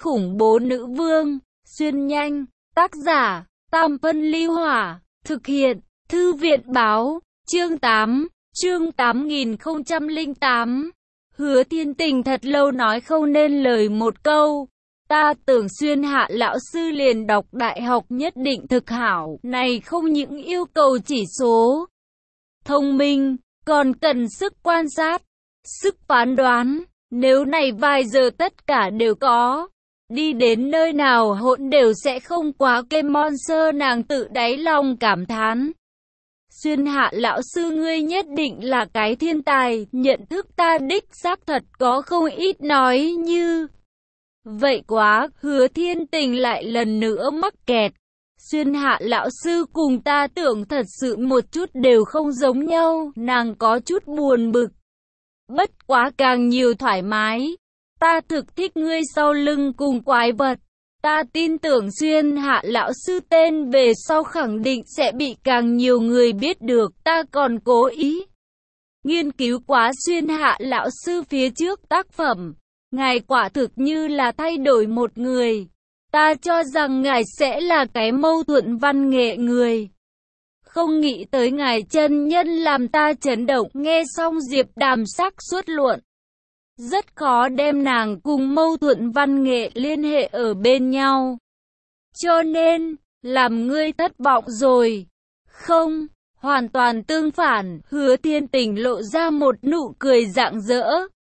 khủng bố nữ vương, xuyên nhanh, tác giả, Tam Phân Ly Hỏa, thực hiện, Thư viện Báo, chương 8, chương 8008. Hứa Thiên Tình thật lâu nói không nên lời một câu. Ta tưởng Xuyên Hạ lão sư liền đọc đại học nhất định thực hảo, này không những yêu cầu chỉ số thông minh, còn cần sức quan sát, sức phán đoán. Nếu này vài giờ tất cả đều có, đi đến nơi nào hỗn đều sẽ không quá cái monster, nàng tự đáy lòng cảm thán. Xuyên Hạ lão sư ngươi nhất định là cái thiên tài, nhận thức ta đích xác thật có không ít nói như vậy quá. Hứa Thiên Tình lại lần nữa mắc kẹt. Xuyên Hạ lão sư cùng ta tưởng thật sự một chút đều không giống nhau, nàng có chút buồn bực. Bất quá càng nhiều thoải mái. Ta thực thích ngươi sau lưng cùng quái vật. Ta tin tưởng Xuyên Hạ lão sư tên về sau khẳng định sẽ bị càng nhiều người biết được. Ta còn cố ý nghiên cứu quá Xuyên Hạ lão sư phía trước tác phẩm. Ngài quả thực như là thay đổi một người. Ta cho rằng ngài sẽ là cái mâu thuẫn văn nghệ người. Không nghĩ tới ngài chân nhân làm ta chấn động. Nghe xong Diệp Đàm xác suất luận, rất khó đem nàng cùng mâu thuẫn văn nghệ liên hệ ở bên nhau. Cho nên, làm ngươi thất vọng rồi. Không, hoàn toàn tương phản. Hứa Thiên Tình lộ ra một nụ cười rạng rỡ.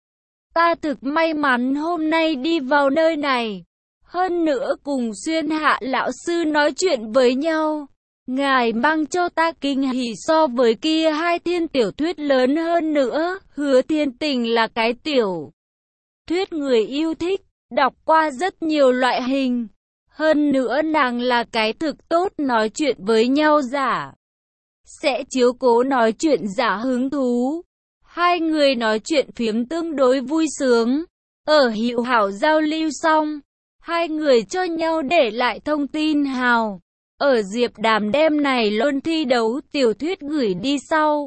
Ta thực may mắn hôm nay đi vào nơi này. Hơn nữa cùng Xuyên Hạ lão sư nói chuyện với nhau. Ngài mang cho ta kinh hỉ so với kia hai thiên tiểu thuyết lớn hơn nữa. Hứa Thiên Tình là cái tiểu thuyết người yêu thích, đọc qua rất nhiều loại hình. Hơn nữa nàng là cái thực tốt nói chuyện với nhau giả. Sẽ chiếu cố nói chuyện giả hứng thú. Hai người nói chuyện phiếm tương đối vui sướng. Ở hữu hảo giao lưu xong, hai người cho nhau để lại thông tin hào. Ở Diệp Đàm đem này luôn thi đấu tiểu thuyết gửi đi sau.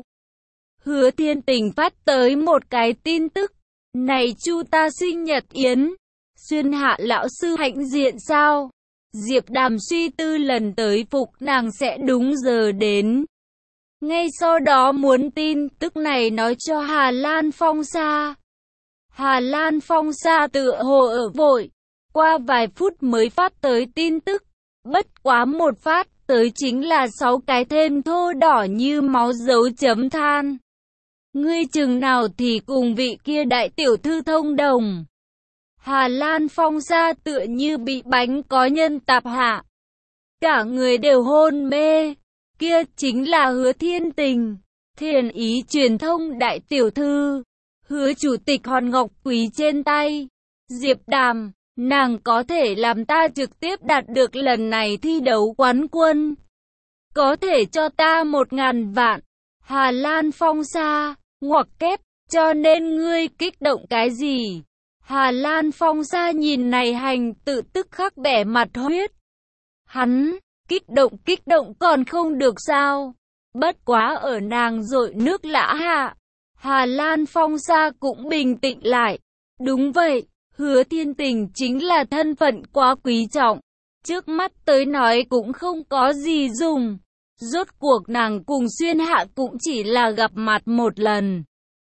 Hứa Thiên Tình phát tới một cái tin tức. Này chu ta sinh nhật yến. Xuyên Hạ lão sư hãnh diện sao? Diệp Đàm suy tư lần tới phục nàng sẽ đúng giờ đến. Ngay sau đó muốn tin tức này nói cho Hà Lan Phong Sa. Hà Lan Phong Sa tựa hồ ở vội. Qua vài phút mới phát tới tin tức. Bất quá một phát tới chính là 6 cái thêm thô đỏ như máu dấu chấm than. Ngươi chừng nào thì cùng vị kia đại tiểu thư thông đồng. Hà Lan Phong Sa tựa như bị bánh có nhân tạp hạ. Cả người đều hôn mê. Kia chính là Hứa Thiên Tình, Thiền Ý truyền thông đại tiểu thư. Hứa chủ tịch hòn ngọc quý trên tay. Diệp Đàm, nàng có thể làm ta trực tiếp đạt được lần này thi đấu quán quân. Có thể cho ta 1.000 vạn. Hà Lan Phong Sa, ngoặc kép, cho nên ngươi kích động cái gì? Hà Lan Phong Sa nhìn này hành tự tức khắc bẻ mặt huyết. Hắn, kích động còn không được sao? Bất quá ở nàng dội nước lã hạ. Hà Lan Phong Sa cũng bình tĩnh lại. Đúng vậy, Hứa Thiên Tình chính là thân phận quá quý trọng. Trước mắt tới nói cũng không có gì dùng. Rốt cuộc nàng cùng Xuyên Hạ cũng chỉ là gặp mặt một lần.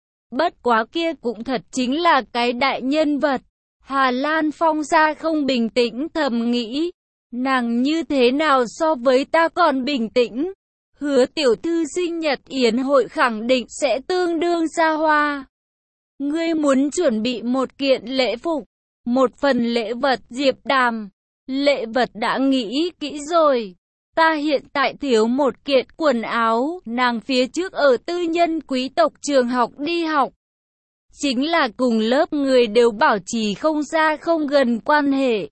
Bất quá kia cũng thật chính là cái đại nhân vật. Hà Lan Phong Sa không bình tĩnh thầm nghĩ. Nàng như thế nào so với ta còn bình tĩnh? Hứa tiểu thư sinh nhật yến hội khẳng định sẽ tương đương xa hoa. Ngươi muốn chuẩn bị một kiện lễ phục, một phần lễ vật. Diệp Đàm, lễ vật đã nghĩ kỹ rồi. Ta hiện tại thiếu một kiện quần áo. Nàng phía trước ở tư nhân quý tộc trường học đi học. Chính là cùng lớp người đều bảo trì không xa không gần quan hệ.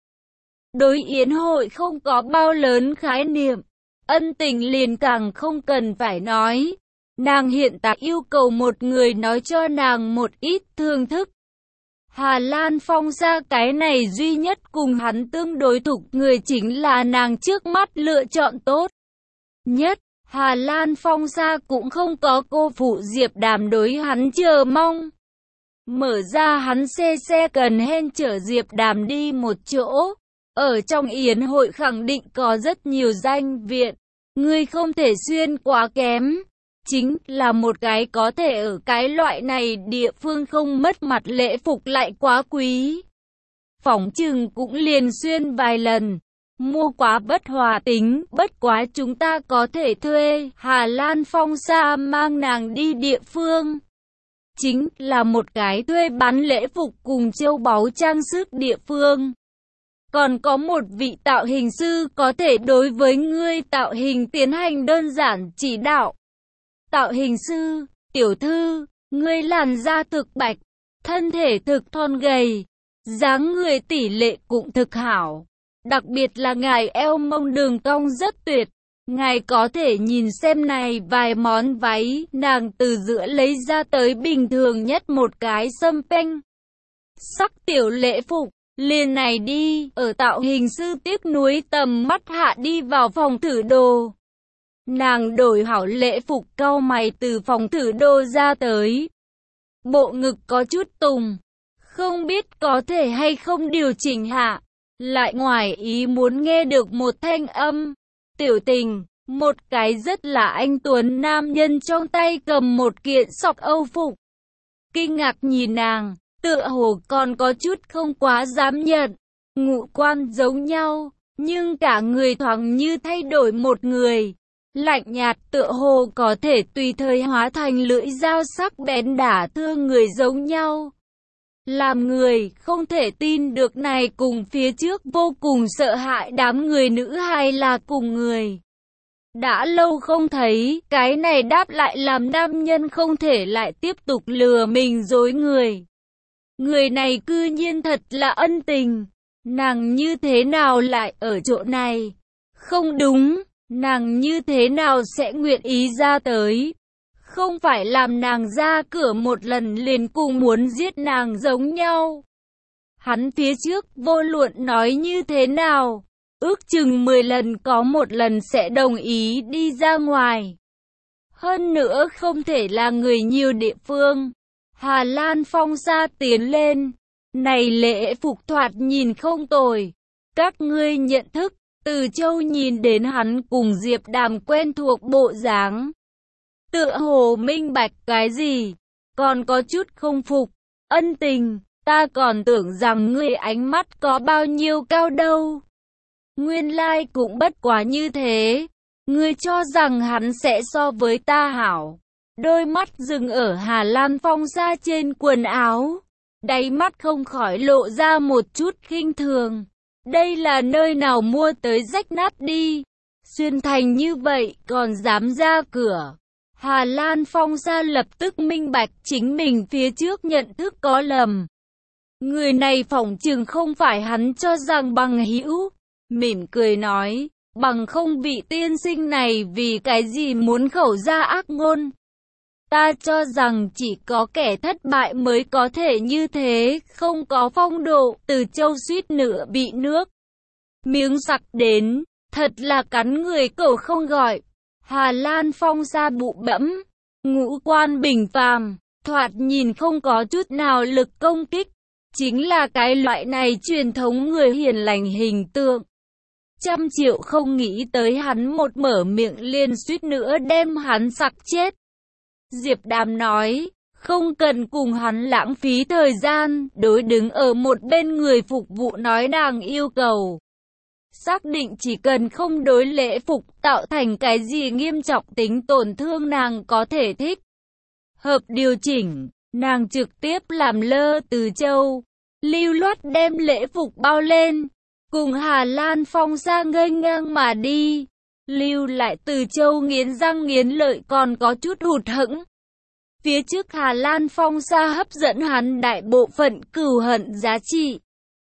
Đối yến hội không có bao lớn khái niệm. Ân tình liền càng không cần phải nói. Nàng hiện tại yêu cầu một người nói cho nàng một ít thưởng thức. Hà Lan Phong Sa cái này duy nhất cùng hắn tương đối thục người chính là nàng trước mắt lựa chọn tốt nhất. Hà Lan Phong Sa cũng không có cô phụ Diệp Đàm đối hắn chờ mong. Mở ra hắn xe cần hen chở Diệp Đàm đi một chỗ. Ở trong yến hội khẳng định có rất nhiều danh viện. Ngươi không thể xuyên quá kém. Chính là một cái có thể ở cái loại này địa phương không mất mặt lễ phục lại quá quý. Phỏng chừng cũng liền xuyên vài lần. Mua quá bất hòa tính, bất quá chúng ta có thể thuê Hà Lan Phong Sa mang nàng đi địa phương. Chính là một cái thuê bán lễ phục cùng châu báu trang sức địa phương. Còn có một vị tạo hình sư có thể đối với ngươi tạo hình tiến hành đơn giản chỉ đạo. Tạo hình sư, tiểu thư, ngươi làn da thực bạch, thân thể thực thon gầy, dáng người tỷ lệ cũng thực hảo. Đặc biệt là ngài eo mông đường cong rất tuyệt. Ngài có thể nhìn xem này vài món váy nàng từ giữa lấy ra tới bình thường nhất một cái sâm panh. Sắc tiểu lễ phục, liền này đi, ở tạo hình sư tiếc nuối tầm mắt hạ đi vào phòng thử đồ. Nàng đổi hảo lễ phục cau mày từ phòng thử đồ ra tới. Bộ ngực có chút tùng, không biết có thể hay không điều chỉnh hạ. Lại ngoài ý muốn nghe được một thanh âm. Tiểu Tình, một cái rất là anh tuấn nam nhân trong tay cầm một kiện sọc Âu phục. Kinh ngạc nhìn nàng, tựa hồ còn có chút không quá dám nhận. Ngũ quan giống nhau, nhưng cả người thoáng như thay đổi một người. Lạnh nhạt tựa hồ có thể tùy thời hóa thành lưỡi dao sắc bén đả thương người giống nhau. Làm người không thể tin được này cùng phía trước vô cùng sợ hãi đám người nữ hay là cùng người. Đã lâu không thấy, cái này đáp lại làm nam nhân không thể lại tiếp tục lừa mình dối người. Người này cư nhiên thật là ân tình. Nàng như thế nào lại ở chỗ này? Không đúng, nàng như thế nào sẽ nguyện ý ra tới? Không phải làm nàng ra cửa một lần liền cùng muốn giết nàng giống nhau. Hắn phía trước vô luận nói như thế nào, ước chừng 10 lần có một lần sẽ đồng ý đi ra ngoài. Hơn nữa không thể là người nhiều địa phương. Hà Lan Phong Sa tiến lên. Này lễ phục thoạt nhìn không tồi. Các ngươi nhận thức, từ Châu nhìn đến hắn cùng Diệp Đàm quen thuộc bộ dáng. Tựa hồ minh bạch cái gì, còn có chút không phục. Ân tình, ta còn tưởng rằng ngươi ánh mắt có bao nhiêu cao đâu. Nguyên lai cũng bất quá như thế. Ngươi cho rằng hắn sẽ so với ta hảo. Đôi mắt dừng ở Hà Lan Phong Sa trên quần áo. Đáy mắt không khỏi lộ ra một chút khinh thường. Đây là nơi nào mua tới rách nát đi. Xuyên thành như vậy còn dám ra cửa. Hà Lan Phong Sa lập tức minh bạch chính mình phía trước nhận thức có lầm. Người này phỏng chừng không phải hắn cho rằng bằng hữu. Mỉm cười nói, bằng không vị tiên sinh này vì cái gì muốn khẩu ra ác ngôn. Ta cho rằng chỉ có kẻ thất bại mới có thể như thế, không có phong độ. Từ Châu suýt nữa bị nước miếng sặc đến, thật là cắn người cậu không gọi. Hà Lan Phong Sa bụ bẫm, ngũ quan bình phàm, thoạt nhìn không có chút nào lực công kích. Chính là cái loại này truyền thống người hiền lành hình tượng. 100 triệu không nghĩ tới hắn một mở miệng liền suýt nữa đem hắn sặc chết. Diệp Đàm nói, không cần cùng hắn lãng phí thời gian, đối đứng ở một bên người phục vụ nói nàng yêu cầu. Xác định chỉ cần không đối lễ phục tạo thành cái gì nghiêm trọng tính tổn thương nàng có thể thích hợp điều chỉnh, nàng trực tiếp làm lơ Từ Châu, lưu loát đem lễ phục bao lên, cùng Hà Lan Phong Sa ngây ngang mà đi, lưu lại Từ Châu nghiến răng nghiến lợi còn có chút hụt hẫng. Phía trước Hà Lan Phong Sa hấp dẫn hắn đại bộ phận cừu hận giá trị,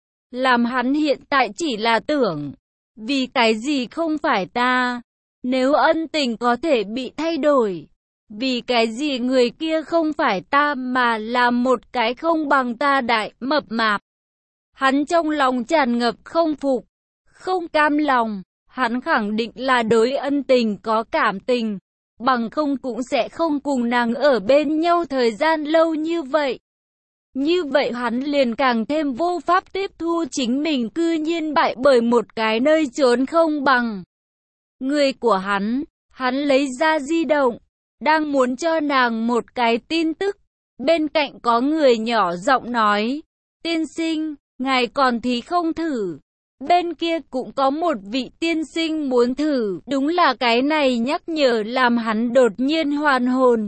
làm hắn hiện tại chỉ là tưởng, vì cái gì không phải ta, nếu ân tình có thể bị thay đổi, vì cái gì người kia không phải ta mà là một cái không bằng ta đại mập mạp. Hắn trong lòng tràn ngập không phục, không cam lòng, hắn khẳng định là đối ân tình có cảm tình, bằng không cũng sẽ không cùng nàng ở bên nhau thời gian lâu như vậy. Như vậy hắn liền càng thêm vô pháp tiếp thu chính mình cư nhiên bại bởi một cái nơi trốn không bằng. Người của hắn lấy ra di động, đang muốn cho nàng một cái tin tức. Bên cạnh có người nhỏ giọng nói, tiên sinh, ngài còn thì không thử. Bên kia cũng có một vị tiên sinh muốn thử, đúng là cái này nhắc nhở làm hắn đột nhiên hoàn hồn.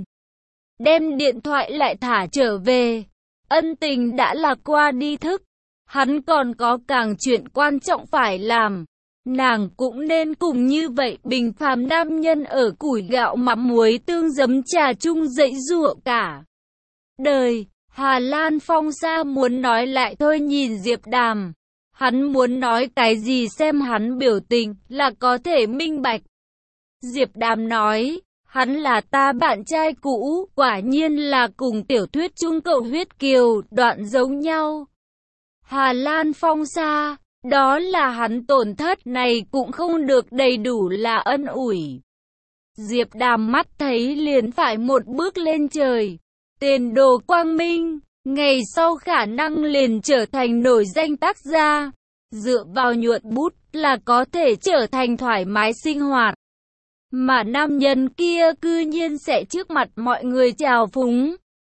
Đem điện thoại lại thả trở về, ân tình đã là qua đi thức, hắn còn có càng chuyện quan trọng phải làm. Nàng cũng nên cùng như vậy bình phàm nam nhân ở củi gạo mắm muối tương giấm trà chung dậy dụa cả đời. Hà Lan Phong Sa muốn nói lại thôi nhìn Diệp Đàm. Hắn muốn nói cái gì xem hắn biểu tình là có thể minh bạch. Diệp Đàm nói, hắn là ta bạn trai cũ, quả nhiên là cùng tiểu thuyết chung cậu huyết kiều, đoạn giống nhau. Hà Lan Phong Sa, đó là hắn tổn thất này cũng không được đầy đủ là ân ủi. Diệp Đàm mắt thấy liền phải một bước lên trời. Tiền đồ quang minh, ngày sau khả năng liền trở thành nổi danh tác gia. Dựa vào nhuận bút là có thể trở thành thoải mái sinh hoạt. Mà nam nhân kia cư nhiên sẽ trước mặt mọi người chào phúng.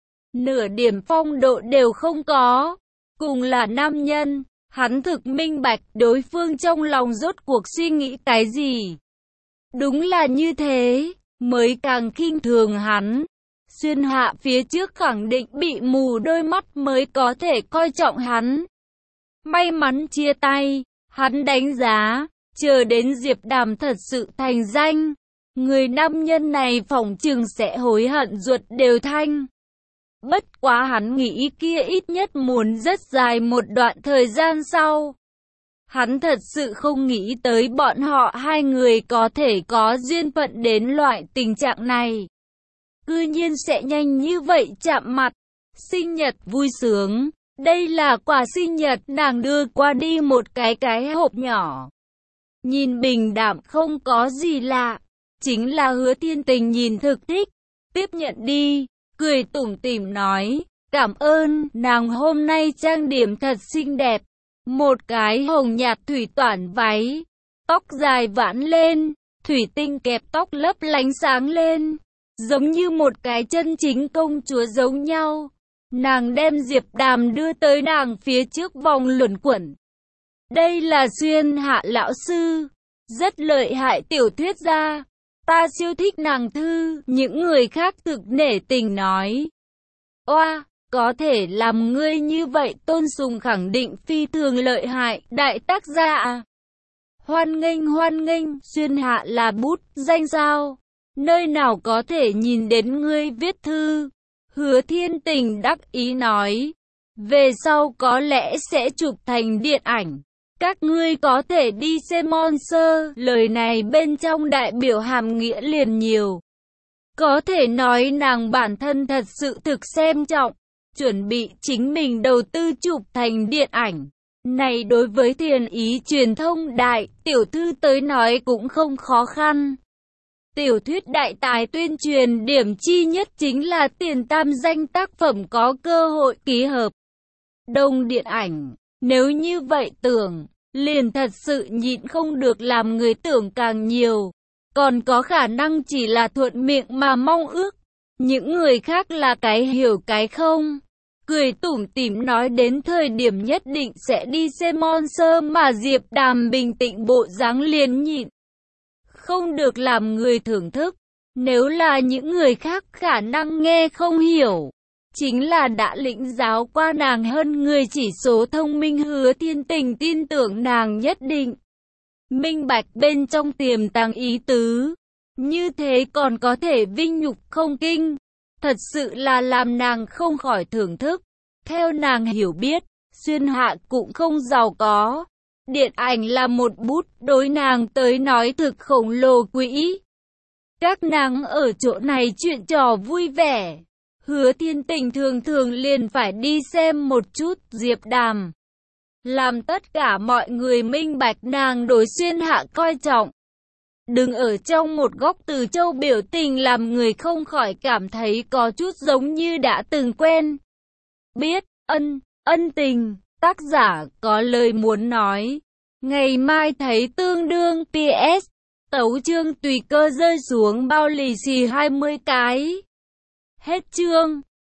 Nửa điểm phong độ đều không có. Cùng là nam nhân, hắn thực minh bạch đối phương trong lòng rốt cuộc suy nghĩ cái gì. Đúng là như thế, mới càng khinh thường hắn. Xuyên Hạ phía trước khẳng định bị mù đôi mắt mới có thể coi trọng hắn. May mắn chia tay, hắn đánh giá, chờ đến Diệp Đàm thật sự thành danh. Người nam nhân này phỏng chừng sẽ hối hận ruột đều thanh. Bất quá hắn nghĩ kia ít nhất muốn rất dài một đoạn thời gian sau. Hắn thật sự không nghĩ tới bọn họ hai người có thể có duyên phận đến loại tình trạng này. Cư nhiên sẽ nhanh như vậy chạm mặt. Sinh nhật vui sướng. Đây là quà sinh nhật nàng đưa qua đi một cái hộp nhỏ. Nhìn bình đạm không có gì lạ. Chính là Hứa Thiên Tình nhìn thực thích. Tiếp nhận đi, cười tủm tỉm nói. Cảm ơn, nàng hôm nay trang điểm thật xinh đẹp. Một cái hồng nhạt thủy toản váy. Tóc dài vãn lên, thủy tinh kẹp tóc lấp lánh sáng lên. Giống như một cái chân chính công chúa giống nhau. Nàng đem Diệp Đàm đưa tới nàng phía trước vòng luẩn quẩn. Đây là Xuyên Hạ lão sư. Rất lợi hại tiểu thuyết gia. Ta siêu thích nàng thư. Những người khác thực nể tình nói. Oa, có thể làm ngươi như vậy tôn sùng khẳng định phi thường lợi hại. Đại tác gia à. Hoan nghênh, Xuyên Hạ là bút danh sao. Nơi nào có thể nhìn đến ngươi viết thư. Hứa Thiên Tình đắc ý nói. Về sau có lẽ sẽ chụp thành điện ảnh. Các ngươi có thể đi xem Monster. Lời này bên trong đại biểu hàm nghĩa liền nhiều. Có thể nói nàng bản thân thật sự thực xem trọng. Chuẩn bị chính mình đầu tư chụp thành điện ảnh. Này đối với Thiền Ý truyền thông đại tiểu thư tới nói cũng không khó khăn. Tiểu thuyết đại tài tuyên truyền điểm chi nhất chính là tiền tam danh tác phẩm có cơ hội ký hợp đồng điện ảnh. Nếu như vậy tưởng, liền thật sự nhịn không được làm người tưởng càng nhiều. Còn có khả năng chỉ là thuận miệng mà mong ước. Những người khác là cái hiểu cái không. Cười tủm tỉm nói đến thời điểm nhất định sẽ đi xem Monster mà Diệp Đàm bình tĩnh bộ dáng liền nhịn. Không được làm người thưởng thức. Nếu là những người khác khả năng nghe không hiểu. Chính là đã lĩnh giáo qua nàng hơn người chỉ số thông minh. Hứa Thiên Tình tin tưởng nàng nhất định minh bạch bên trong tiềm tàng ý tứ. Như thế còn có thể vinh nhục không kinh. Thật sự là làm nàng không khỏi thưởng thức. Theo nàng hiểu biết, Xuyên Hạ cũng không giàu có. Điện ảnh là một bút đối nàng tới nói thực khổng lồ quỹ. Các nàng ở chỗ này chuyện trò vui vẻ. Hứa Thiên Tình thường thường liền phải đi xem một chút Diệp Đàm. Làm tất cả mọi người minh bạch nàng đối Xuyên Hạ coi trọng. Đừng ở trong một góc Từ Châu biểu tình làm người không khỏi cảm thấy có chút giống như đã từng quen biết. ân tình, tác giả có lời muốn nói. Ngày mai thấy tương đương PS. Tấu chương tùy cơ rơi xuống bao lì xì 20 cái. Hết chương.